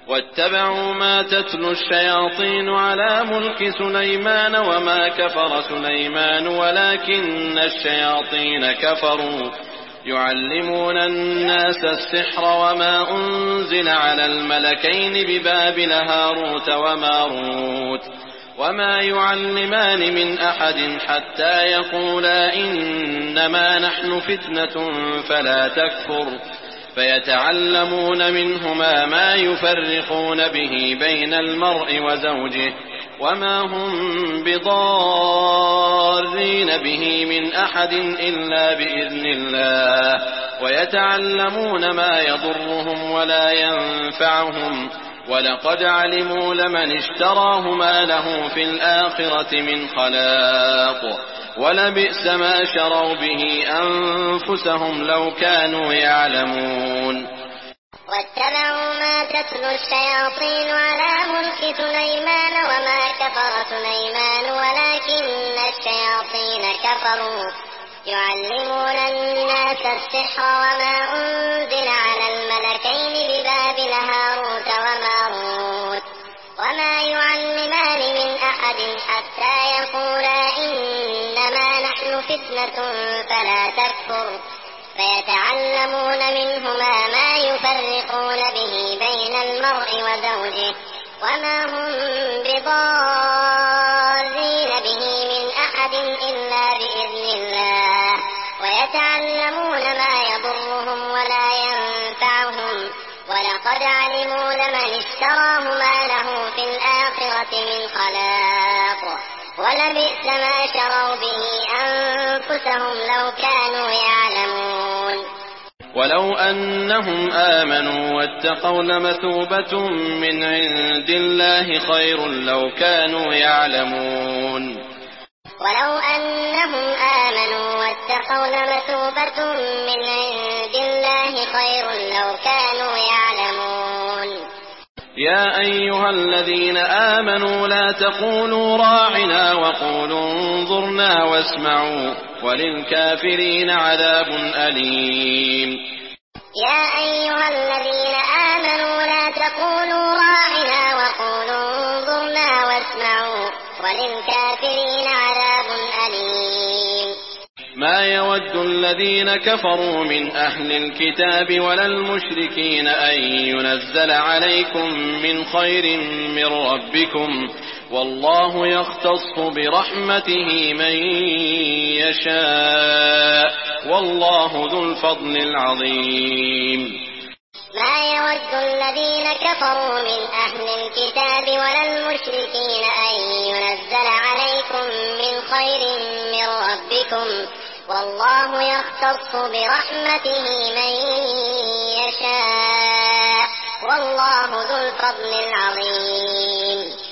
واتبعوا ما تتلو الشياطين على ملك سليمان وما كفر سليمان ولكن الشياطين كفروا يعلمون الناس السحر وما أنزل على الملكين ببابل هاروت وماروت وما يعلمان من أحد حتى يقولا إنما نحن فتنة فلا تكفر فيتعلمون منهما ما يفرقون به بين المرء وزوجه وما هم بضارين به من أحد إلا بإذن الله ويتعلمون ما يضرهم ولا ينفعهم ولقد علموا لمن اشتراه ما له في الآخرة من خلاق ولبئس ما شروا به أنفسهم لو كانوا يعلمون. واتبعوا ما تتلو الشياطين على ملك سليمان وما كفر سليمان ولكن الشياطين كفروا يعلمون الناس السحر وما أنزل على الملكين ببابل هاروت وماروت وما يعلمان من أحد حتى يقولا إنما نحن فتنة فلا تكفر فيتعلمون منهما ما يفرقون به بين المرء وزوجه وما هم بضارين به من أحد إلا بإذن الله ويتعلمون ما يضرهم ولا ينفعهم ولقد علموا لمن اشتراه ما له في الآخرة من خلاق ولبئس ما شروا به أنفسهم لو كانوا يعلمون. ولو أنهم آمنوا واتقوا لمثوبة من عند الله خير لو كانوا يعلمون. ولو أنهم آمنوا واتقوا لمثوبة من عند الله خير لو كانوا يعلمون. يا أيها الذين آمنوا لا تقولوا راعنا وقولوا انظرنا واسمعوا وللكافرين عذاب أليم. يا أيها الذين آمنوا لا تقولوا راعنا وقولوا انظرنا واسمعوا وللكافرين عذاب أليم. ما يود الذين كفروا من أهل الكتاب ولا المشركين أن ينزل عليكم من خير من ربكم والله يختص برحمته من يشاء والله ذو الفضل العظيم. ما يود الذين كفروا من أهل الكتاب ولا المشركين أن ينزل عليكم من خير من ربكم والله يختص برحمته من يشاء والله ذو الفضل العظيم.